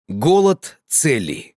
Голод цели.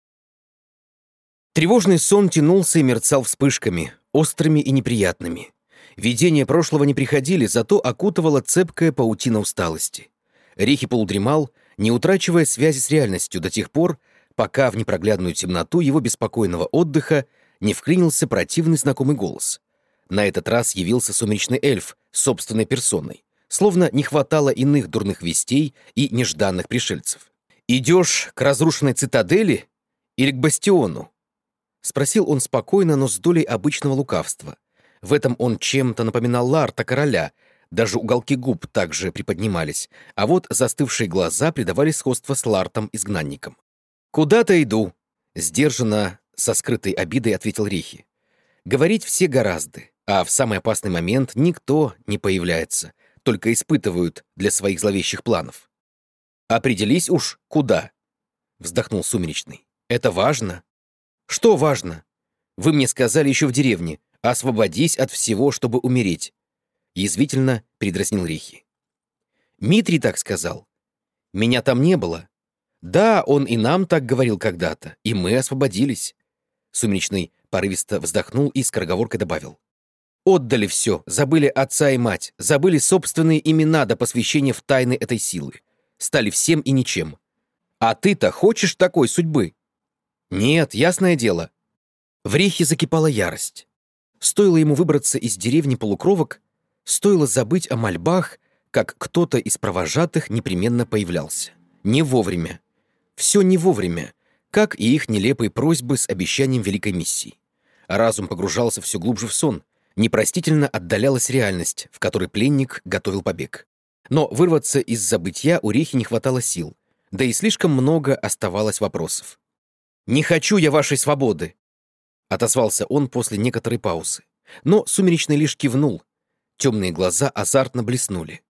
Тревожный сон тянулся и мерцал вспышками, острыми и неприятными. Видения прошлого не приходили, зато окутывала цепкая паутина усталости. Рихи полудремал, не утрачивая связи с реальностью до тех пор, пока в непроглядную темноту его беспокойного отдыха не вклинился противный знакомый голос. На этот раз явился сумеречный эльф собственной персоной, словно не хватало иных дурных вестей и нежданных пришельцев. «Идешь к разрушенной цитадели или к бастиону?» — спросил он спокойно, но с долей обычного лукавства. В этом он чем-то напоминал Ларта короля, даже уголки губ также приподнимались, а вот застывшие глаза придавали сходство с Лартом-изгнанником. «Куда-то иду», — сдержанно, со скрытой обидой ответил Рихи. «Говорить все гораздо, а в самый опасный момент никто не появляется, только испытывают для своих зловещих планов». «Определись уж, куда?» — вздохнул Сумеречный. «Это важно». «Что важно? Вы мне сказали еще в деревне, освободись от всего, чтобы умереть», — язвительно передразнил Рихи. «Митрий так сказал. Меня там не было. Да, он и нам так говорил когда-то, и мы освободились». Сумеречный порывисто вздохнул и скороговоркой добавил. «Отдали все, забыли отца и мать, забыли собственные имена до посвящения в тайны этой силы. Стали всем и ничем. А ты-то хочешь такой судьбы?» «Нет, ясное дело». В Рихе закипала ярость. Стоило ему выбраться из деревни полукровок, стоило забыть о мольбах, как кто-то из провожатых непременно появлялся. Не вовремя. Все не вовремя, как и их нелепые просьбы с обещанием великой миссии. Разум погружался все глубже в сон, непростительно отдалялась реальность, в которой пленник готовил побег. Но вырваться из забытья у Рихи не хватало сил, да и слишком много оставалось вопросов. «Не хочу я вашей свободы!» — отозвался он после некоторой паузы. Но Сумеречный лишь кивнул. Темные глаза азартно блеснули.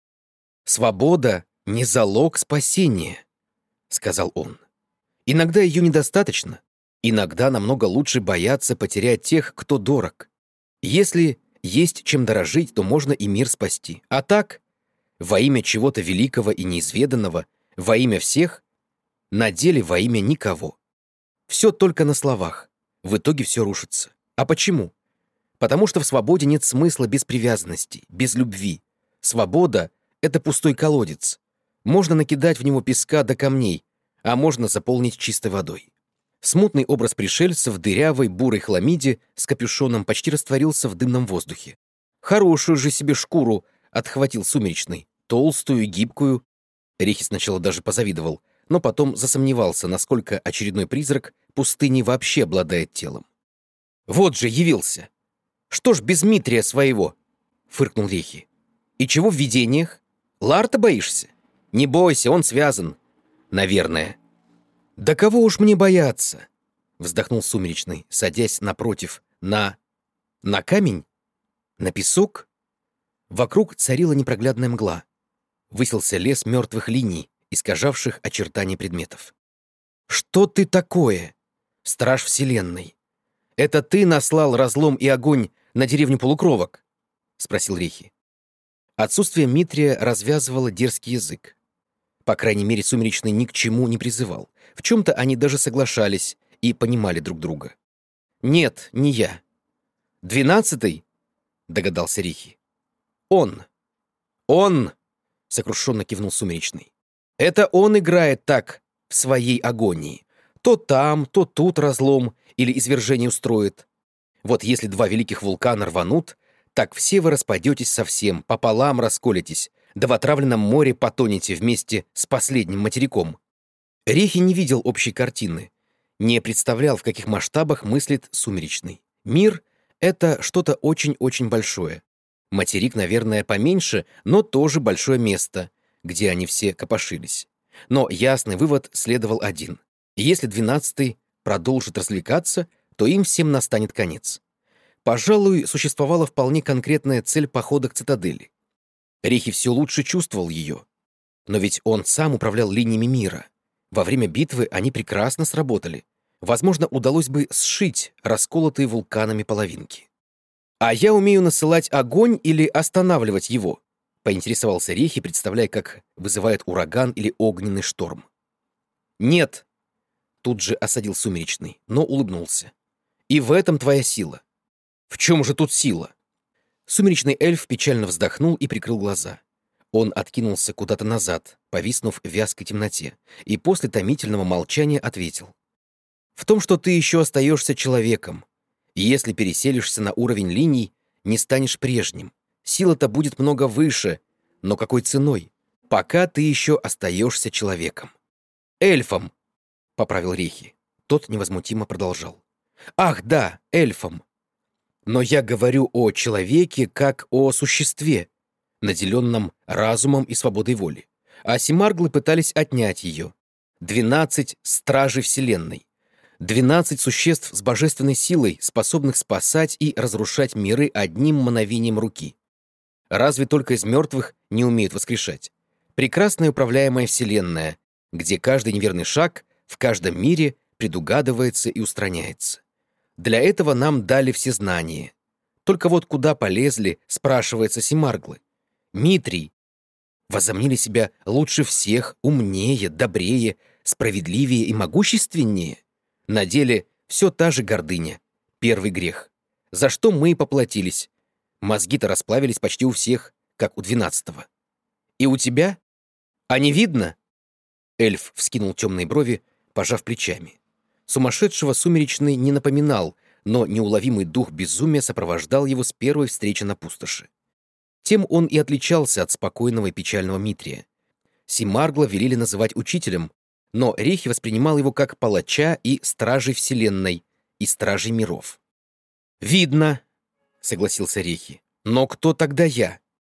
«Свобода — не залог спасения», — сказал он. «Иногда ее недостаточно. Иногда намного лучше бояться потерять тех, кто дорог. Если есть чем дорожить, то можно и мир спасти. А так, во имя чего-то великого и неизведанного, во имя всех, на деле во имя никого. Все только на словах. В итоге все рушится. А почему? Потому что в свободе нет смысла без привязанности, без любви. Свобода — это пустой колодец. Можно накидать в него песка до камней, а можно заполнить чистой водой. Смутный образ пришельца в дырявой бурой хламиде с капюшоном почти растворился в дымном воздухе. Хорошую же себе шкуру отхватил Сумеречный, толстую, гибкую. Рихи сначала даже позавидовал, но потом засомневался, насколько очередной призрак пустыни вообще обладает телом. «Вот же явился! Что ж без Митрия своего?» — фыркнул Рихи. «И чего в видениях? Ларта боишься? Не бойся, он связан. Наверное». «Да кого уж мне бояться?» — вздохнул Сумеречный, садясь напротив, на камень? На песок? Вокруг царила непроглядная мгла. Высился лес мертвых линий, искажавших очертания предметов. «Что ты такое, страж вселенной? Это ты наслал разлом и огонь на деревню полукровок?» — спросил Рихи. Отсутствие Митрия развязывало дерзкий язык. По крайней мере, Сумеречный ни к чему не призывал. В чем-то они даже соглашались и понимали друг друга. «Нет, не я. 12-й?» — догадался Рихи. «Он! — сокрушенно кивнул Сумеречный. «Это он играет так в своей агонии. То там, то тут разлом или извержение устроит. Вот если два великих вулкана рванут, так все вы распадетесь совсем, пополам расколетесь, да в отравленном море потонете вместе с последним материком». Рихи не видел общей картины, не представлял, в каких масштабах мыслит Сумеречный. Мир — это что-то очень-очень большое. Материк, наверное, поменьше, но тоже большое место, где они все копошились. Но ясный вывод следовал один. Если 12-й продолжит развлекаться, то им всем настанет конец. Пожалуй, существовала вполне конкретная цель похода к цитадели. Рихи все лучше чувствовал ее. Но ведь он сам управлял линиями мира. Во время битвы они прекрасно сработали. Возможно, удалось бы сшить расколотые вулканами половинки. «А я умею насылать огонь или останавливать его?» — поинтересовался Рихи, представляя, как вызывает ураган или огненный шторм. «Нет», Тут же осадил Сумеречный, но улыбнулся. «И в этом твоя сила». «В чем же тут сила?» Сумеречный эльф печально вздохнул и прикрыл глаза. Он откинулся куда-то назад, повиснув в вязкой темноте, и после томительного молчания ответил. «В том, что ты еще остаешься человеком. И если переселишься на уровень линий, не станешь прежним. Сила-то будет много выше, но какой ценой? Пока ты еще остаешься человеком». «Эльфом», — поправил Рихи. Тот невозмутимо продолжал. «Ах, да, эльфом. Но я говорю о человеке как о существе, наделенном разумом и свободой воли. А Семарглы пытались отнять ее. 12 стражей Вселенной. 12 существ с божественной силой, способных спасать и разрушать миры одним мановением руки. Разве только из мертвых не умеют воскрешать? Прекрасная управляемая Вселенная, где каждый неверный шаг в каждом мире предугадывается и устраняется. Для этого нам дали все знания. Только вот куда полезли, спрашивается Семарглы. Митрий. Возомнили себя лучше всех, умнее, добрее, справедливее и могущественнее. На деле все та же гордыня. Первый грех. За что мы и поплатились. Мозги-то расплавились почти у всех, как у 12-го. И у тебя? А не видно? Эльф вскинул темные брови, пожав плечами. Сумасшедшего Сумеречный не напоминал, но неуловимый дух безумия сопровождал его с первой встречи на пустоши. Тем он и отличался от спокойного и печального Митрия. Семаргла велели называть учителем, но Рихи воспринимал его как палача и стражей Вселенной, и стражей миров. «Видно», — согласился Рихи. «Но кто тогда я?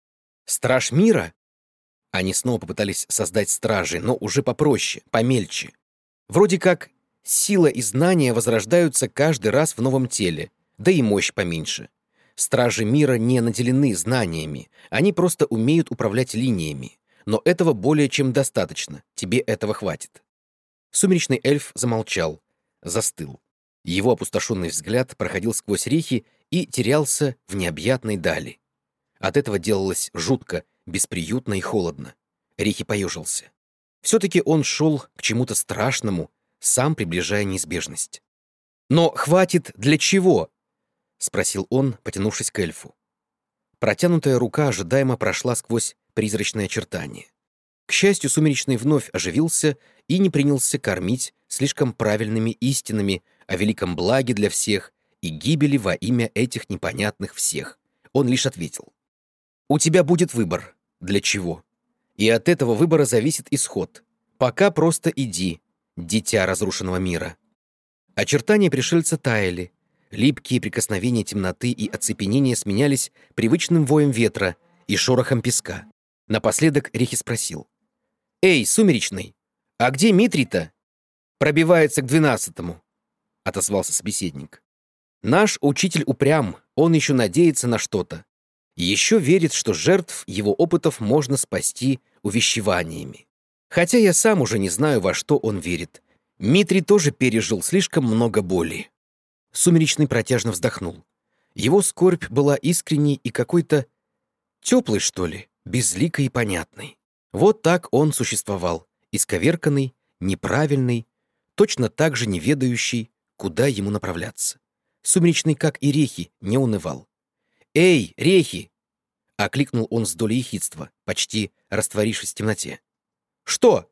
Страж мира?» Они снова попытались создать стражи, но уже попроще, помельче. Вроде как сила и знания возрождаются каждый раз в новом теле, да и мощь поменьше. Стражи мира не наделены знаниями, они просто умеют управлять линиями. Но этого более чем достаточно, тебе этого хватит. Сумеречный эльф замолчал, застыл. Его опустошенный взгляд проходил сквозь Рихи и терялся в необъятной дали. От этого делалось жутко, бесприютно и холодно. Рихи поежился. Все-таки он шел к чему-то страшному, сам приближая неизбежность. «Но хватит для чего?» — спросил он, потянувшись к эльфу. Протянутая рука ожидаемо прошла сквозь призрачное очертание. К счастью, Сумеречный вновь оживился и не принялся кормить слишком правильными истинами о великом благе для всех и гибели во имя этих непонятных всех. Он лишь ответил. «У тебя будет выбор. Для чего? И от этого выбора зависит исход. Пока просто иди, дитя разрушенного мира». Очертания пришельца таяли. Липкие прикосновения темноты и оцепенения сменялись привычным воем ветра и шорохом песка. Напоследок Рихи спросил. «Эй, Сумеречный, а где Митрий-то?» «Пробивается к 12-му», — отозвался собеседник. «Наш учитель упрям, он еще надеется на что-то. Еще верит, что жертв его опытов можно спасти увещеваниями. Хотя я сам уже не знаю, во что он верит. Митрий тоже пережил слишком много боли». Сумеречный протяжно вздохнул. Его скорбь была искренней и какой-то теплой, что ли, безликой и понятной. Вот так он существовал, исковерканный, неправильный, точно так же не ведающий, куда ему направляться. Сумеречный, как и Рехи, не унывал. «Эй, Рехи!» — окликнул он с долей ехидства, почти растворившись в темноте. «Что?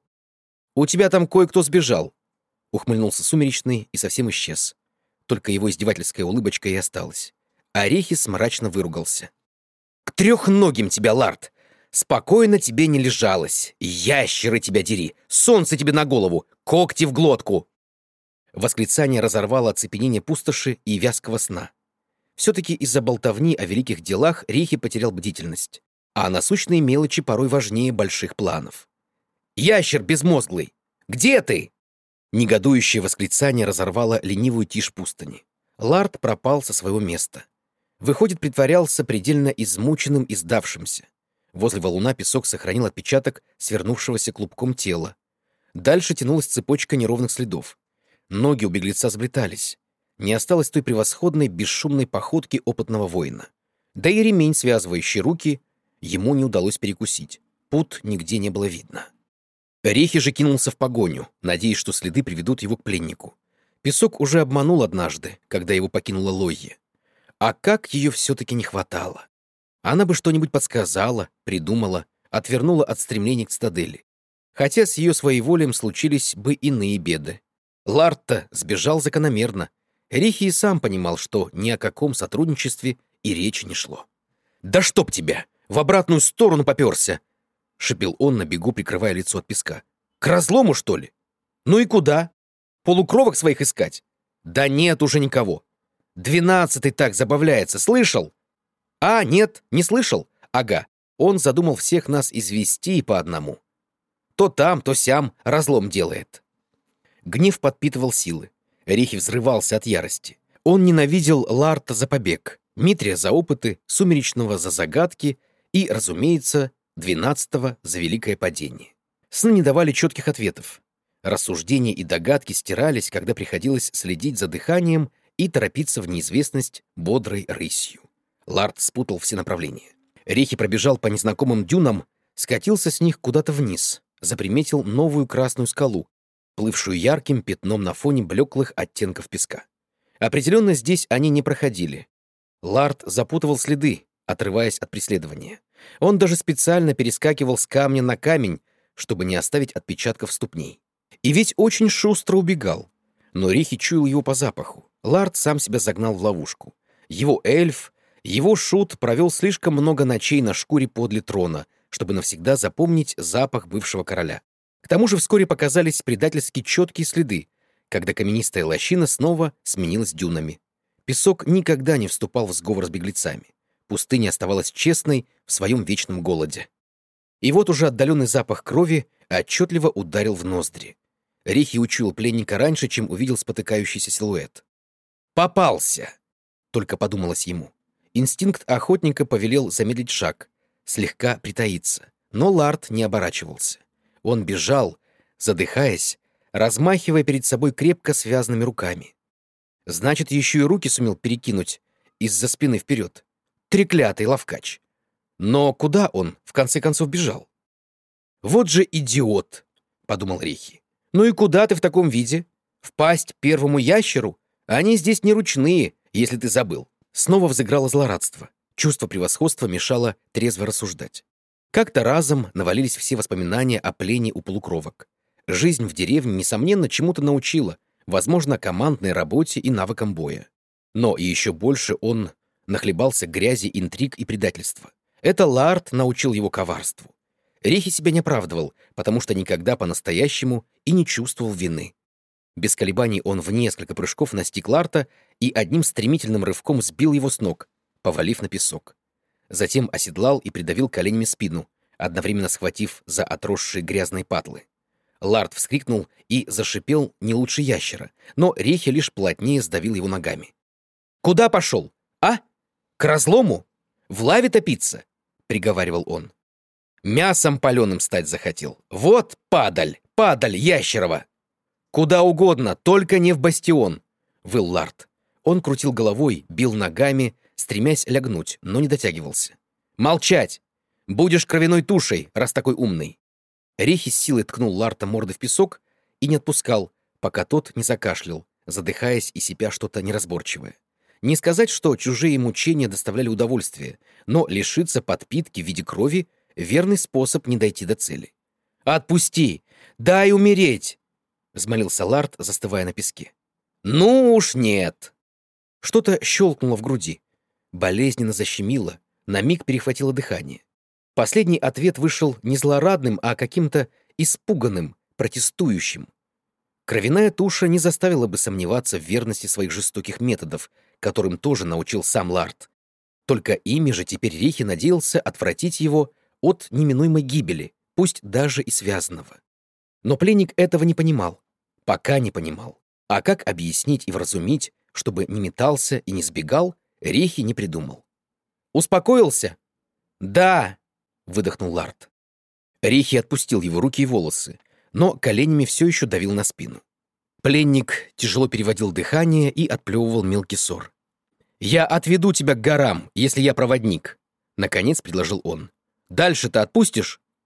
У тебя там кое-кто сбежал!» — ухмыльнулся Сумеречный и совсем исчез. Только его издевательская улыбочка и осталась. А Рехис мрачно выругался. «К трехногим тебя, Лард! Спокойно тебе не лежалось! Ящеры тебя дери! Солнце тебе на голову! Когти в глотку!» Восклицание разорвало оцепенение пустоши и вязкого сна. Все-таки из-за болтовни о великих делах Рихи потерял бдительность, а насущные мелочи порой важнее больших планов. «Ящер безмозглый! Где ты?» Негодующее восклицание разорвало ленивую тишь пустыни. Лард пропал со своего места. Выходит, притворялся предельно измученным и сдавшимся. Возле валуна песок сохранил отпечаток свернувшегося клубком тела. Дальше тянулась цепочка неровных следов. Ноги у беглеца сблетались. Не осталось той превосходной, бесшумной походки опытного воина. Да и ремень, связывающий руки, ему не удалось перекусить. Пут нигде не было видно. Рехи же кинулся в погоню, надеясь, что следы приведут его к пленнику. Песок уже обманул однажды, когда его покинула Лойе. А как ее все-таки не хватало! Она бы что-нибудь подсказала, придумала, отвернула от стремлений к цитадели. Хотя с ее своеволием случились бы иные беды. Лард-то сбежал закономерно. Рихи и сам понимал, что ни о каком сотрудничестве и речи не шло. «Да чтоб тебя! В обратную сторону попёрся!» — шипел он на бегу, прикрывая лицо от песка. «К разлому, что ли? Ну и куда? Полукровок своих искать? Да нет уже никого. 12-й так забавляется, слышал? А, нет, не слышал? Ага, он задумал всех нас извести по одному. То там, то сям разлом делает». Гнев подпитывал силы. Рихи взрывался от ярости. Он ненавидел Ларта за побег, Митрия за опыты, Сумеречного за загадки и, разумеется, 12-го за великое падение. Сны не давали четких ответов. Рассуждения и догадки стирались, когда приходилось следить за дыханием и торопиться в неизвестность бодрой рысью. Ларт спутал все направления. Рихи пробежал по незнакомым дюнам, скатился с них куда-то вниз, заприметил новую красную скалу, плывшую ярким пятном на фоне блеклых оттенков песка. Определенно здесь они не проходили. Ларт запутывал следы, отрываясь от преследования. Он даже специально перескакивал с камня на камень, чтобы не оставить отпечатков ступней. И ведь очень шустро убегал. Но Рихи чуял его по запаху. Ларт сам себя загнал в ловушку. Его эльф, его шут провел слишком много ночей на шкуре подле трона, чтобы навсегда запомнить запах бывшего короля. К тому же вскоре показались предательски четкие следы, когда каменистая лощина снова сменилась дюнами. Песок никогда не вступал в сговор с беглецами. Пустыня оставалась честной в своем вечном голоде. И вот уже отдаленный запах крови отчетливо ударил в ноздри. Рихи учуял пленника раньше, чем увидел спотыкающийся силуэт. «Попался!» — только подумалось ему. Инстинкт охотника повелел замедлить шаг, слегка притаиться, но Ларт не оборачивался. Он бежал, задыхаясь, размахивая перед собой крепко связанными руками. Значит, еще и руки сумел перекинуть из-за спины вперед. Треклятый ловкач. Но куда он, в конце концов, бежал? «Вот же идиот!» — подумал Рихи. «Ну и куда ты в таком виде? В пасть первому ящеру? Они здесь не ручные, если ты забыл». Снова взыграло злорадство. Чувство превосходства мешало трезво рассуждать. Как-то разом навалились все воспоминания о плене у полукровок. Жизнь в деревне, несомненно, чему-то научила, возможно, командной работе и навыкам боя. Но и еще больше он нахлебался грязи, интриг и предательства. Это Ларт научил его коварству. Рихи себя не оправдывал, потому что никогда по-настоящему и не чувствовал вины. Без колебаний он в несколько прыжков настиг Ларта и одним стремительным рывком сбил его с ног, повалив на песок. Затем оседлал и придавил коленями спину, одновременно схватив за отросшие грязные патлы. Ларт вскрикнул и зашипел не лучше ящера, но Рихи лишь плотнее сдавил его ногами. «Куда пошел? А? К разлому? В лаве топиться?» — приговаривал он. «Мясом паленым стать захотел. Вот падаль, падаль ящерова!» «Куда угодно, только не в бастион!» — выл Ларт. Он крутил головой, бил ногами, стремясь лягнуть, но не дотягивался. «Молчать! Будешь кровяной тушей, раз такой умный!» Рихи с силой ткнул Ларта мордой в песок и не отпускал, пока тот не закашлял, задыхаясь и сипя что-то неразборчивое. Не сказать, что чужие мучения доставляли удовольствие, но лишиться подпитки в виде крови — верный способ не дойти до цели. «Отпусти! Дай умереть!» — взмолился Ларт, застывая на песке. «Ну уж нет!» Что-то щелкнуло в груди. Болезненно защемило, на миг перехватило дыхание. Последний ответ вышел не злорадным, а каким-то испуганным, протестующим. Кровяная туша не заставила бы сомневаться в верности своих жестоких методов, которым тоже научил сам Ларт. Только ими же теперь Рихи надеялся отвратить его от неминуемой гибели, пусть даже и связанного. Но пленник этого не понимал. Пока не понимал. А как объяснить и вразумить, чтобы не метался и не сбегал, Рихи не придумал. «Успокоился?» «Да!» — выдохнул Ларт. Рихи отпустил его руки и волосы, но коленями все еще давил на спину. Пленник тяжело переводил дыхание и отплевывал мелкий сор. «Я отведу тебя к горам, если я проводник», — наконец предложил он. «Дальше-то отпустишь?»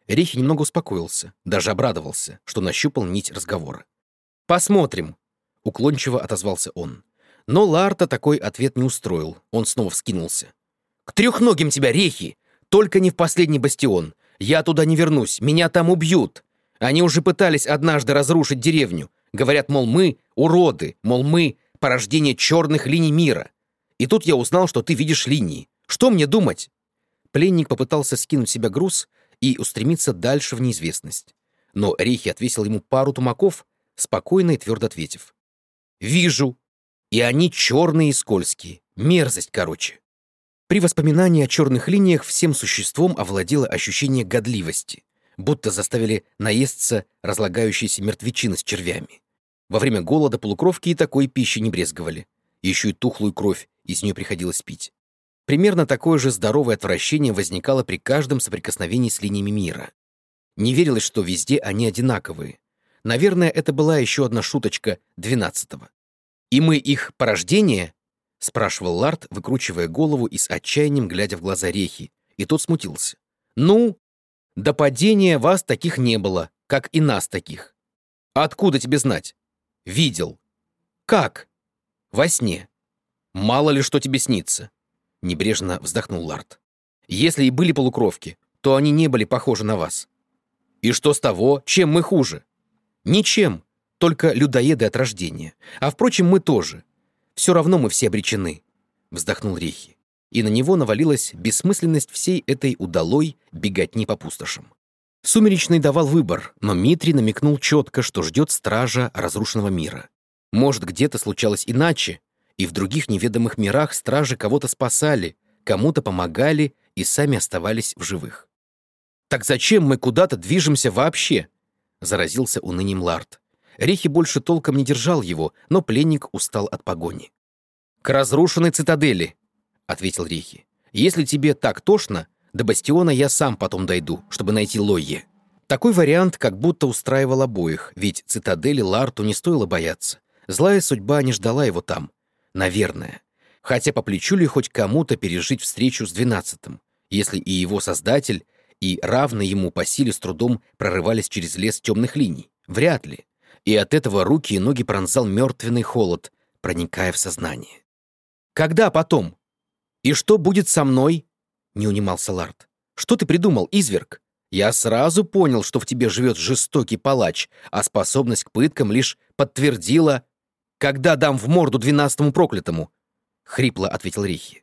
Рихи немного успокоился, даже обрадовался, что нащупал нить разговора. «Посмотрим», — уклончиво отозвался он. Но Ларта такой ответ не устроил, он снова вскинулся. «К трехногим тебя, Рехи! Только не в последний бастион! Я туда не вернусь, меня там убьют! Они уже пытались однажды разрушить деревню. Говорят, мол, мы уроды, мол, мы порождение черных линий мира. И тут я узнал, что ты видишь линии. Что мне думать?» Пленник попытался скинуть с себя груз и устремиться дальше в неизвестность. Но Рехи отвесил ему пару тумаков, спокойно и твердо ответив. «Вижу. И они черные и скользкие. Мерзость, короче». При воспоминании о черных линиях всем существом овладело ощущение годливости, будто заставили наесться разлагающейся мертвечины с червями. Во время голода полукровки и такой пищи не брезговали. Еще и тухлую кровь из нее приходилось пить. Примерно такое же здоровое отвращение возникало при каждом соприкосновении с линиями мира. Не верилось, что везде они одинаковые. Наверное, это была еще одна шуточка 12-го. «И мы их порождение?» — спрашивал Ларт, выкручивая голову и с отчаянием глядя в глаза Рехи, и тот смутился. «Ну, до падения вас таких не было, как и нас таких. Откуда тебе знать?» «Видел». «Как?» «Во сне». «Мало ли что тебе снится», — небрежно вздохнул Ларт. «Если и были полукровки, то они не были похожи на вас». «И что с того? Чем мы хуже?» «Ничем, только людоеды от рождения. А, впрочем, мы тоже. Все равно мы все обречены», — вздохнул Рехи. И на него навалилась бессмысленность всей этой удалой беготни по пустошам. Сумеречный давал выбор, но Митрий намекнул четко, что ждет стража разрушенного мира. Может, где-то случалось иначе, и в других неведомых мирах стражи кого-то спасали, кому-то помогали и сами оставались в живых. «Так зачем мы куда-то движемся вообще?» — заразился унынием Ларт. Рехи больше толком не держал его, но пленник устал от погони. «К разрушенной цитадели», — ответил Рехи. «Если тебе так тошно, до бастиона я сам потом дойду, чтобы найти Лойе». Такой вариант как будто устраивал обоих, ведь цитадели Ларту не стоило бояться. Злая судьба не ждала его там. Наверное. Хотя по плечу ли хоть кому-то пережить встречу с 12-м, если и его создатель, и равные ему по силе с трудом прорывались через лес темных линий? Вряд ли. И от этого руки и ноги пронзал мертвенный холод, проникая в сознание. «Когда потом? И что будет со мной?» — не унимался Ларт. «Что ты придумал, изверг? Я сразу понял, что в тебе живет жестокий палач, а способность к пыткам лишь подтвердила... Когда дам в морду 12-му проклятому?» — хрипло ответил Рихи.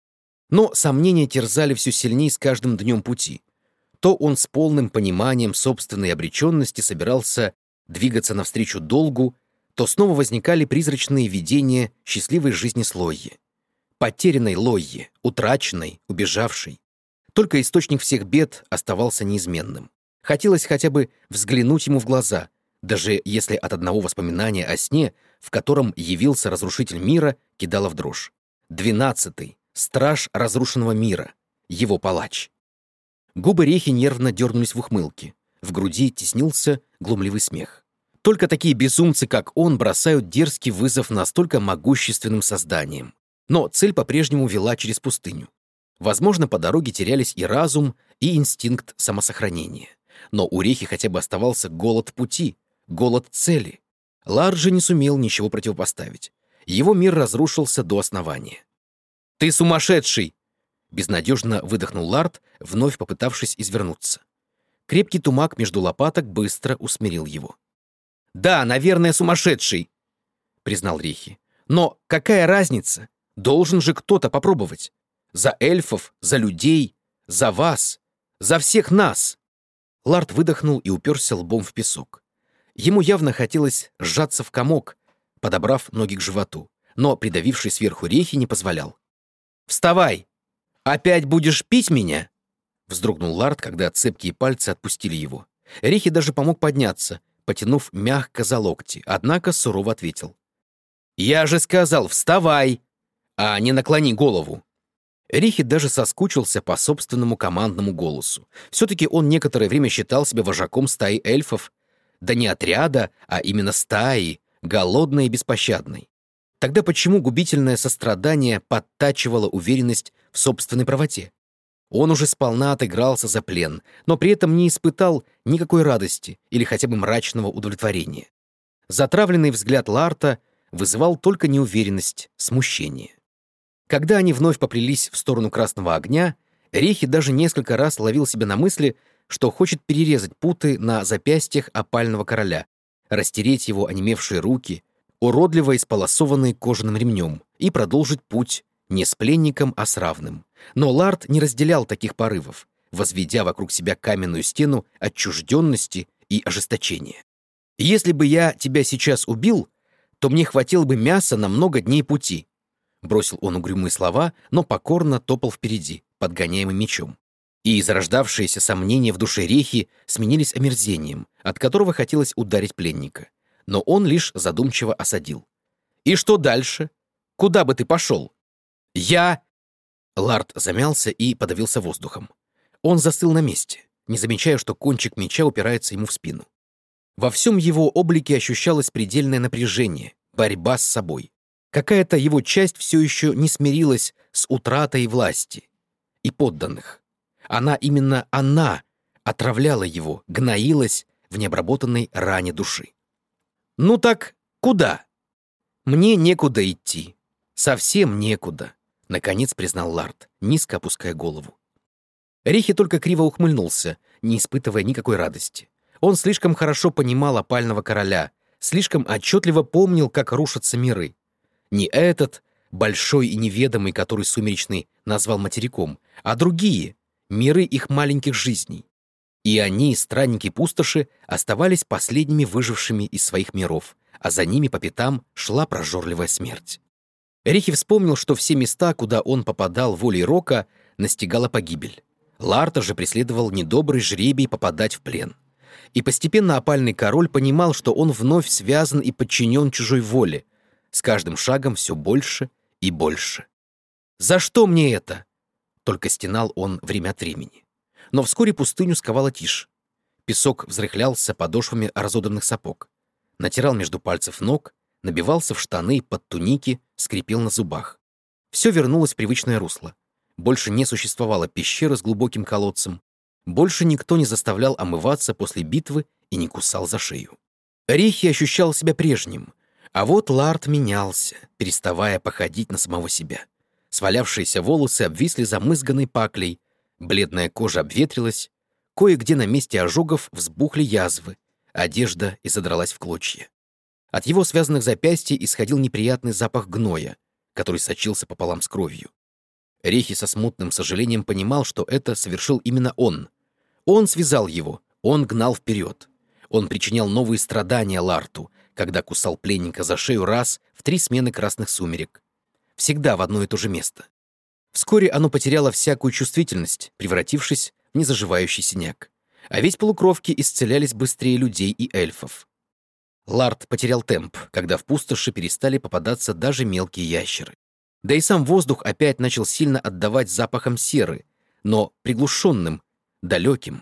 Но сомнения терзали все сильнее с каждым днем пути. То он с полным пониманием собственной обреченности собирался двигаться навстречу долгу, то снова возникали призрачные видения счастливой жизни с Лойе. Потерянной Лойе, утраченной, убежавшей. Только источник всех бед оставался неизменным. Хотелось хотя бы взглянуть ему в глаза, даже если от одного воспоминания о сне, в котором явился разрушитель мира, кидало в дрожь. 12-й, страж разрушенного мира, его палач. Губы Рехи нервно дернулись в ухмылке. В груди теснился глумливый смех. Только такие безумцы, как он, бросают дерзкий вызов настолько могущественным созданиям. Но цель по-прежнему вела через пустыню. Возможно, по дороге терялись и разум, и инстинкт самосохранения. Но у Рехи хотя бы оставался голод пути, голод цели. Ларт же не сумел ничего противопоставить. Его мир разрушился до основания. «Ты сумасшедший!» — безнадежно выдохнул Ларт, вновь попытавшись извернуться. Крепкий тумак между лопаток быстро усмирил его. «Да, наверное, сумасшедший!» — признал Рехи. «Но какая разница? Должен же кто-то попробовать. За эльфов, за людей, за вас, за всех нас!» Ларт выдохнул и уперся лбом в песок. Ему явно хотелось сжаться в комок, подобрав ноги к животу, но придавивший сверху Рехи не позволял. «Вставай! Опять будешь пить меня?» Вздрогнул Ларт, когда цепкие пальцы отпустили его. Рехи даже помог подняться, потянув мягко за локти, однако сурово ответил. «Я же сказал, вставай, а не наклони голову!» Рихи даже соскучился по собственному командному голосу. Все-таки он некоторое время считал себя вожаком стаи эльфов. Да не отряда, а именно стаи, голодной и беспощадной. Тогда почему губительное сострадание подтачивало уверенность в собственной правоте? Он уже сполна отыгрался за плен, но при этом не испытал никакой радости или хотя бы мрачного удовлетворения. Затравленный взгляд Ларта вызывал только неуверенность, смущение. Когда они вновь поплелись в сторону красного огня, Рехи даже несколько раз ловил себя на мысли, что хочет перерезать путы на запястьях опального короля, растереть его онемевшие руки, уродливо исполосованные кожаным ремнем, и продолжить путь не с пленником, а с равным. Но Ларт не разделял таких порывов, возведя вокруг себя каменную стену отчужденности и ожесточения. «Если бы я тебя сейчас убил, то мне хватило бы мяса на много дней пути», бросил он угрюмые слова, но покорно топал впереди, подгоняемый мечом. И зарождавшиеся сомнения в душе Рехи сменились омерзением, от которого хотелось ударить пленника. Но он лишь задумчиво осадил. «И что дальше? Куда бы ты пошел?» «Я...» Ларт замялся и подавился воздухом. Он застыл на месте, не замечая, что кончик меча упирается ему в спину. Во всем его облике ощущалось предельное напряжение, борьба с собой. Какая-то его часть все еще не смирилась с утратой власти и подданных. Именно она отравляла его, гноилась в необработанной ране души. «Ну так куда?» «Мне некуда идти. Совсем некуда», — наконец признал Ларт, низко опуская голову. Рехи только криво ухмыльнулся, не испытывая никакой радости. Он слишком хорошо понимал опального короля, слишком отчетливо помнил, как рушатся миры. Не этот, большой и неведомый, который Сумеречный назвал материком, а другие, миры их маленьких жизней. И они, странники пустоши, оставались последними выжившими из своих миров, а за ними по пятам шла прожорливая смерть. Рехи вспомнил, что все места, куда он попадал волей Рока, настигала погибель. Ларта же преследовал недобрый жребий попадать в плен. И постепенно опальный король понимал, что он вновь связан и подчинен чужой воле, с каждым шагом все больше и больше. «За что мне это?» — только стенал он время от времени. Но вскоре пустыню сковала тишь. Песок взрыхлялся подошвами разодранных сапог, натирал между пальцев ног, набивался в штаны, под туники, скрипел на зубах. Все вернулось в привычное русло. Больше не существовало пещеры с глубоким колодцем. Больше никто не заставлял омываться после битвы и не кусал за шею. Рехи ощущал себя прежним, а вот Ларт менялся, переставая походить на самого себя. Свалявшиеся волосы обвисли замызганной паклей, бледная кожа обветрилась, кое-где на месте ожогов взбухли язвы, одежда изодралась в клочья. От его связанных запястий исходил неприятный запах гноя, который сочился пополам с кровью. Рехи со смутным сожалением понимал, что это совершил именно он. Он связал его, он гнал вперед. Он причинял новые страдания Ларту, когда кусал пленника за шею раз в 3 смены красных сумерек. Всегда в одно и то же место. Вскоре оно потеряло всякую чувствительность, превратившись в незаживающий синяк. А ведь полукровки исцелялись быстрее людей и эльфов. Ларт потерял темп, когда в пустоши перестали попадаться даже мелкие ящеры. Да и сам воздух опять начал сильно отдавать запахом серы, но приглушенным, далеким.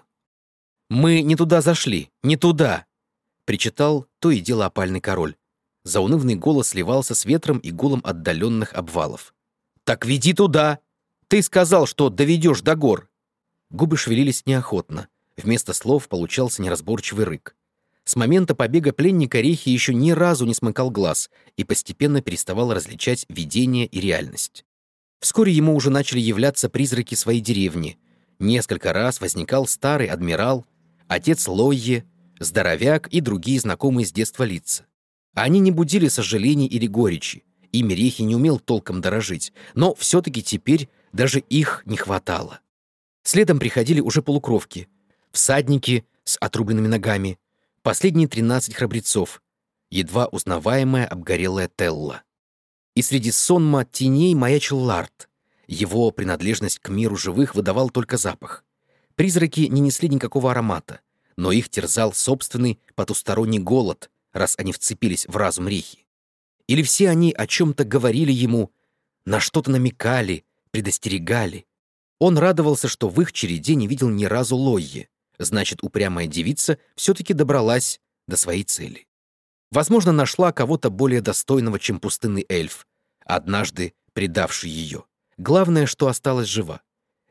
«Мы не туда зашли, не туда!» — причитал то и дело опальный король. Заунывный голос сливался с ветром и гулом отдаленных обвалов. «Так веди туда! Ты сказал, что доведешь до гор!» Губы шевелились неохотно. Вместо слов получался неразборчивый рык. С момента побега пленника Рехи еще ни разу не смыкал глаз и постепенно переставал различать видение и реальность. Вскоре ему уже начали являться призраки своей деревни. Несколько раз возникал старый адмирал, отец Лойе, здоровяк и другие знакомые с детства лица. Они не будили сожалений или горечи, ими Рехи не умел толком дорожить, но все-таки теперь даже их не хватало. Следом приходили уже полукровки, всадники с отрубленными ногами, последние 13 храбрецов, едва узнаваемая обгорелая Телла. И среди сонма теней маячил Ларт. Его принадлежность к миру живых выдавал только запах. Призраки не несли никакого аромата, но их терзал собственный потусторонний голод, раз они вцепились в разум Рехи. Или все они о чем-то говорили ему, на что-то намекали, предостерегали. Он радовался, что в их череде не видел ни разу Лойе. Значит, упрямая девица все-таки добралась до своей цели. Возможно, нашла кого-то более достойного, чем пустынный эльф, однажды предавший ее. Главное, что осталась жива.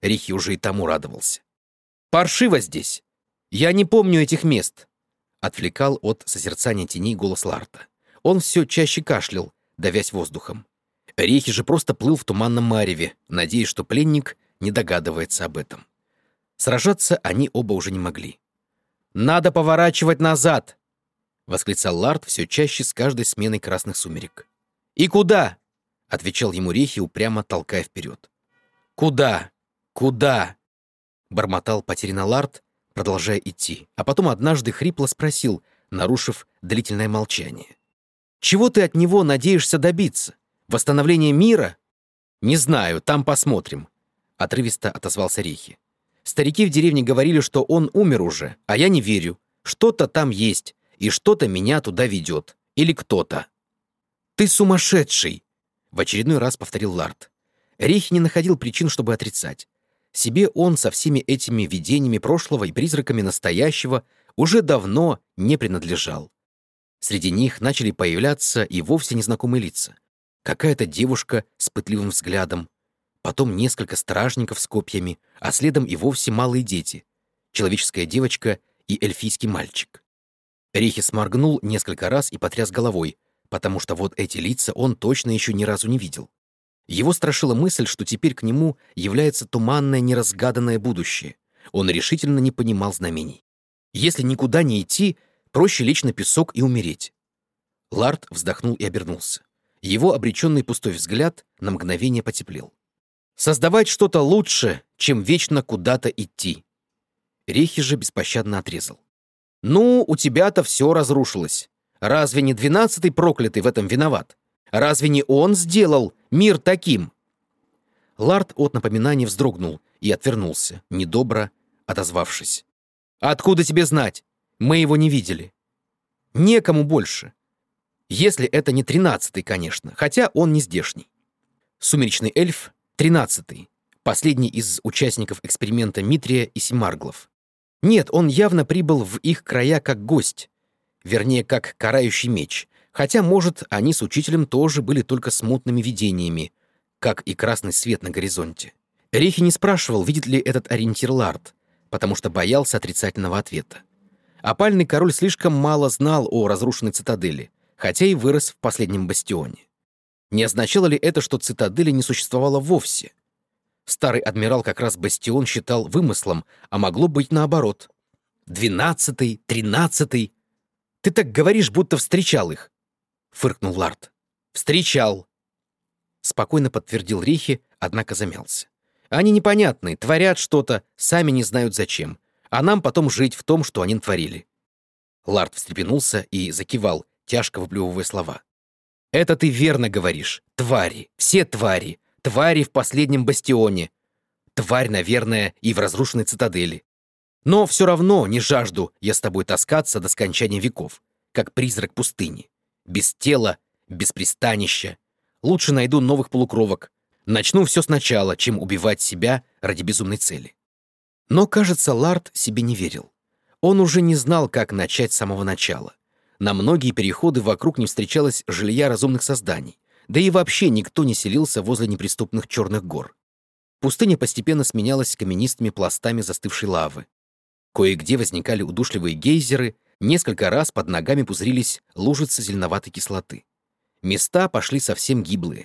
Рихи уже и тому радовался. «Паршиво здесь! Я не помню этих мест!» Отвлекал от созерцания теней голос Ларта. Он все чаще кашлял, давясь воздухом. Рихи же просто плыл в туманном мареве, надеясь, что пленник не догадывается об этом. Сражаться они оба уже не могли. «Надо поворачивать назад!» — восклицал Ларт все чаще с каждой сменой красных сумерек. «И куда?» — отвечал ему Рихи, упрямо толкая вперед. «Куда? Куда?» — бормотал потерянно Ларт, продолжая идти, а потом однажды хрипло спросил, нарушив длительное молчание. «Чего ты от него надеешься добиться? Восстановление мира?» «Не знаю, там посмотрим», — отрывисто отозвался Рихи. «Старики в деревне говорили, что он умер уже, а я не верю. Что-то там есть, и что-то меня туда ведет. Или кто-то». «Ты сумасшедший!» — в очередной раз повторил Ларт. Рихи не находил причин, чтобы отрицать. Себе он со всеми этими видениями прошлого и призраками настоящего уже давно не принадлежал. Среди них начали появляться и вовсе незнакомые лица. Какая-то девушка с пытливым взглядом, потом несколько стражников с копьями, а следом и вовсе малые дети, человеческая девочка и эльфийский мальчик. Рихи сморгнул несколько раз и потряс головой, потому что вот эти лица он точно еще ни разу не видел. Его страшила мысль, что теперь к нему является туманное неразгаданное будущее. Он решительно не понимал знамений. Если никуда не идти, проще лечь на песок и умереть. Ларт вздохнул и обернулся. Его обреченный пустой взгляд на мгновение потеплел. «Создавать что-то лучше, чем вечно куда-то идти». Рихи же беспощадно отрезал. «Ну, у тебя-то все разрушилось. Разве не 12-й проклятый в этом виноват? Разве не он сделал мир таким?» Ларт от напоминания вздрогнул и отвернулся, недобро отозвавшись. «Откуда тебе знать? Мы его не видели. Некому больше. Если это не 13-й, конечно, хотя он не здешний. Сумеречный эльф — 13-й, последний из участников эксперимента Митрия и Семарглов. Нет, он явно прибыл в их края как гость, вернее, как карающий меч, хотя, может, они с учителем тоже были только смутными видениями, как и красный свет на горизонте. Рихи не спрашивал, видит ли этот ориентир Ларт, потому что боялся отрицательного ответа. Опальный король слишком мало знал о разрушенной цитадели, хотя и вырос в последнем бастионе. Не означало ли это, что цитадели не существовало вовсе? Старый адмирал как раз бастион считал вымыслом, а могло быть наоборот. 12-й, 13-й. Ты так говоришь, будто встречал их, — фыркнул Ларт. Встречал. Спокойно подтвердил Рихи, однако замялся. Они непонятные, творят что-то, сами не знают зачем, а нам потом жить в том, что они натворили. Ларт встрепенулся и закивал, тяжко выплевывая слова. «Это ты верно говоришь. Твари. Все твари. Твари в последнем бастионе. Тварь, наверное, и в разрушенной цитадели. Но все равно не жажду я с тобой таскаться до скончания веков, как призрак пустыни. Без тела, без пристанища. Лучше найду новых полукровок. Начну все сначала, чем убивать себя ради безумной цели». Но, кажется, Ларт себе не верил. Он уже не знал, как начать с самого начала. На многие переходы вокруг не встречалось жилья разумных созданий, да и вообще никто не селился возле неприступных черных гор. Пустыня постепенно сменялась каменистыми пластами застывшей лавы. Кое-где возникали удушливые гейзеры, несколько раз под ногами пузырились лужицы зеленоватой кислоты. Места пошли совсем гиблые.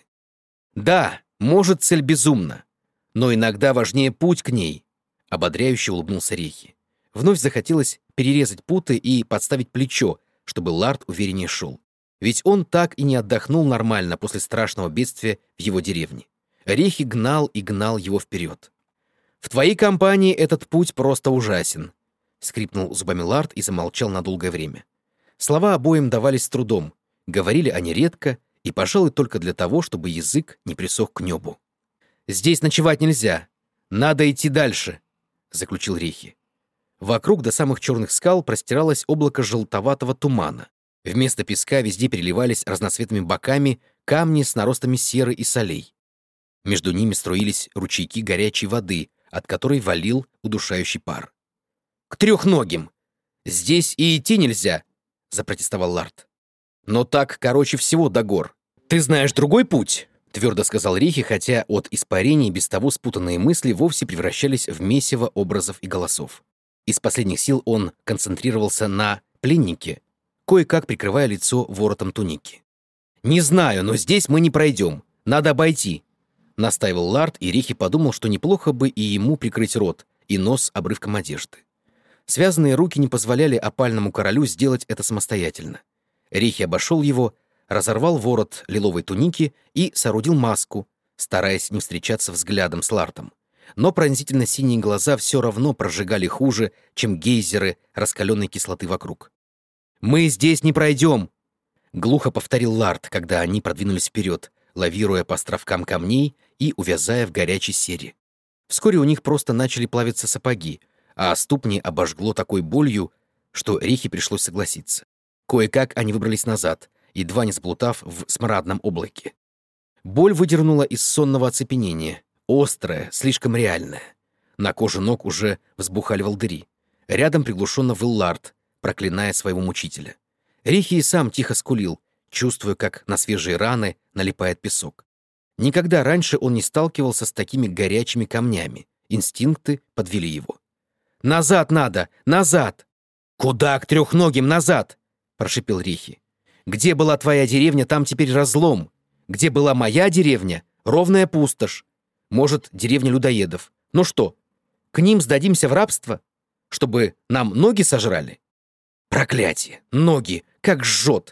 Да, может, цель безумна, но иногда важнее путь к ней, — ободряюще улыбнулся Рихи. Вновь захотелось перерезать путы и подставить плечо, чтобы Ларт увереннее шел. Ведь он так и не отдохнул нормально после страшного бедствия в его деревне. Рихи гнал и гнал его вперед. «В твоей компании этот путь просто ужасен», — скрипнул зубами Ларт и замолчал на долгое время. Слова обоим давались с трудом, говорили они редко и, пожалуй, только для того, чтобы язык не присох к небу. «Здесь ночевать нельзя. Надо идти дальше», — заключил Рихи. Вокруг до самых черных скал простиралось облако желтоватого тумана. Вместо песка везде переливались разноцветными боками камни с наростами серы и солей. Между ними струились ручейки горячей воды, от которой валил удушающий пар. «К трехногим! Здесь и идти нельзя!» — запротестовал Ларт. «Но так короче всего до гор. Ты знаешь другой путь?» — твердо сказал Рихи, хотя от испарений без того спутанные мысли вовсе превращались в месиво образов и голосов. Из последних сил он концентрировался на пленнике, кое-как прикрывая лицо воротом туники. «Не знаю, но здесь мы не пройдем. Надо обойти», — настаивал Ларт, и Рихи подумал, что неплохо бы и ему прикрыть рот и нос обрывком одежды. Связанные руки не позволяли опальному королю сделать это самостоятельно. Рихи обошел его, разорвал ворот лиловой туники и соорудил маску, стараясь не встречаться взглядом с Лартом. Но пронзительно-синие глаза все равно прожигали хуже, чем гейзеры раскаленной кислоты вокруг. «Мы здесь не пройдем!» — глухо повторил Ларт, когда они продвинулись вперед, лавируя по островкам камней и увязая в горячей сере. Вскоре у них просто начали плавиться сапоги, а ступни обожгло такой болью, что Рихи пришлось согласиться. Кое-как они выбрались назад, едва не заплутав в смрадном облаке. Боль выдернула из сонного оцепенения, острая, слишком реальная. На коже ног уже взбухали волдыри. Рядом приглушенно выл Ларт, проклиная своего мучителя. Рихи и сам тихо скулил, чувствуя, как на свежие раны налипает песок. Никогда раньше он не сталкивался с такими горячими камнями. Инстинкты подвели его. «Назад надо! Назад!» «Куда к трехногим назад?» — прошипел Рихи. «Где была твоя деревня, там теперь разлом. Где была моя деревня, ровная пустошь. Может, деревня людоедов. Ну что, к ним сдадимся в рабство? Чтобы нам ноги сожрали? Проклятие! Ноги! Как жжет!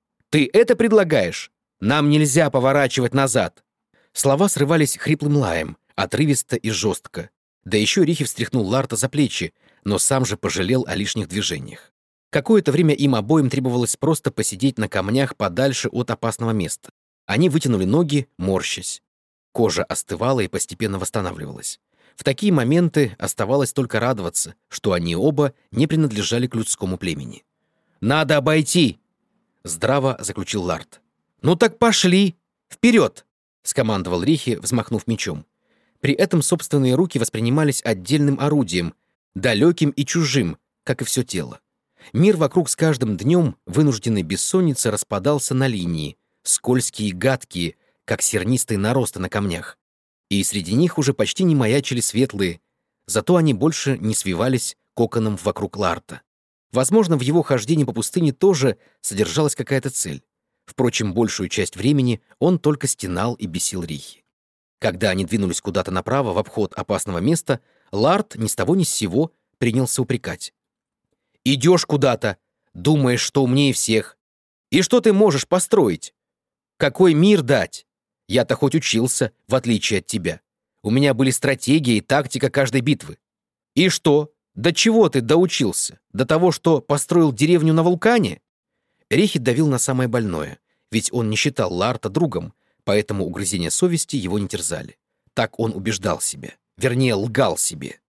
Ты это предлагаешь? Нам нельзя поворачивать назад!» Слова срывались хриплым лаем, отрывисто и жестко. Да еще Рихи встряхнул Ларта за плечи, но сам же пожалел о лишних движениях. Какое-то время им обоим требовалось просто посидеть на камнях подальше от опасного места. Они вытянули ноги, морщась. Кожа остывала и постепенно восстанавливалась. В такие моменты оставалось только радоваться, что они оба не принадлежали к людскому племени. «Надо обойти!» — здраво заключил Ларт. «Ну так пошли! Вперед!» — скомандовал Рихи, взмахнув мечом. При этом собственные руки воспринимались отдельным орудием, далеким и чужим, как и все тело. Мир вокруг с каждым днем, вынужденный бессонницы, распадался на линии, скользкие и гадкие, как сернистые наросты на камнях. И среди них уже почти не маячили светлые, зато они больше не свивались коконом вокруг Ларта. Возможно, в его хождении по пустыне тоже содержалась какая-то цель. Впрочем, большую часть времени он только стенал и бесил Рихи. Когда они двинулись куда-то направо, в обход опасного места, Ларт ни с того ни с сего принялся упрекать. «Идешь куда-то, думаешь, что умнее всех. И что ты можешь построить? Какой мир дать? Я-то хоть учился, в отличие от тебя. У меня были стратегия и тактика каждой битвы. И что? До чего ты доучился? До того, что построил деревню на вулкане?» Рихи давил на самое больное, ведь он не считал Ларта другом, поэтому угрызения совести его не терзали. Так он убеждал себя, вернее, лгал себе.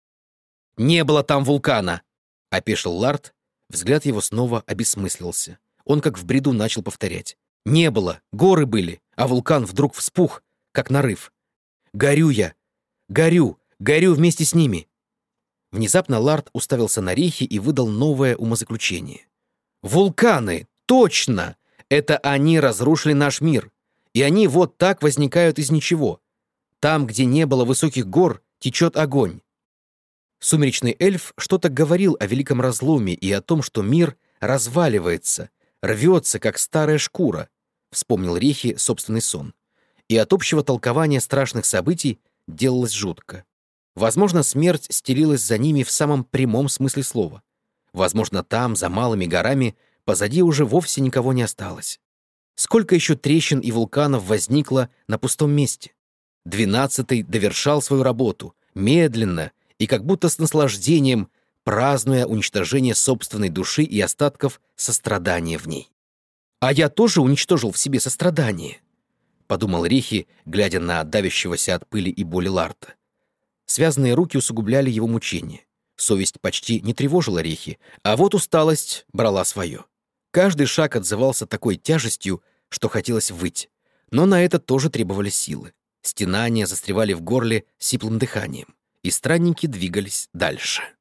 «Не было там вулкана!» — опешил Ларт, взгляд его снова обессмыслился. Он как в бреду начал повторять. «Не было, горы были, а вулкан вдруг вспух, как нарыв. Горю я! Горю! Горю вместе с ними!» Внезапно Ларт уставился на Рихи и выдал новое умозаключение. «Вулканы! Точно! Это они разрушили наш мир. И они вот так возникают из ничего. Там, где не было высоких гор, течет огонь». Сумеречный эльф что-то говорил о великом разломе и о том, что мир разваливается, рвется, как старая шкура, вспомнил Рихи собственный сон. И от общего толкования страшных событий делалось жутко. Возможно, смерть стелилась за ними в самом прямом смысле слова. Возможно, там, за малыми горами, позади уже вовсе никого не осталось. Сколько еще трещин и вулканов возникло на пустом месте? 12-й довершал свою работу, медленно и как будто с наслаждением, празднуя уничтожение собственной души и остатков сострадания в ней. «А я тоже уничтожил в себе сострадание», — подумал Рихи, глядя на давящегося от пыли и боли Ларта. Связанные руки усугубляли его мучения. Совесть почти не тревожила Рихи, а вот усталость брала свое. Каждый шаг отзывался такой тяжестью, что хотелось выть. Но на это тоже требовались силы. Стенания застревали в горле сиплым дыханием, и странники двигались дальше.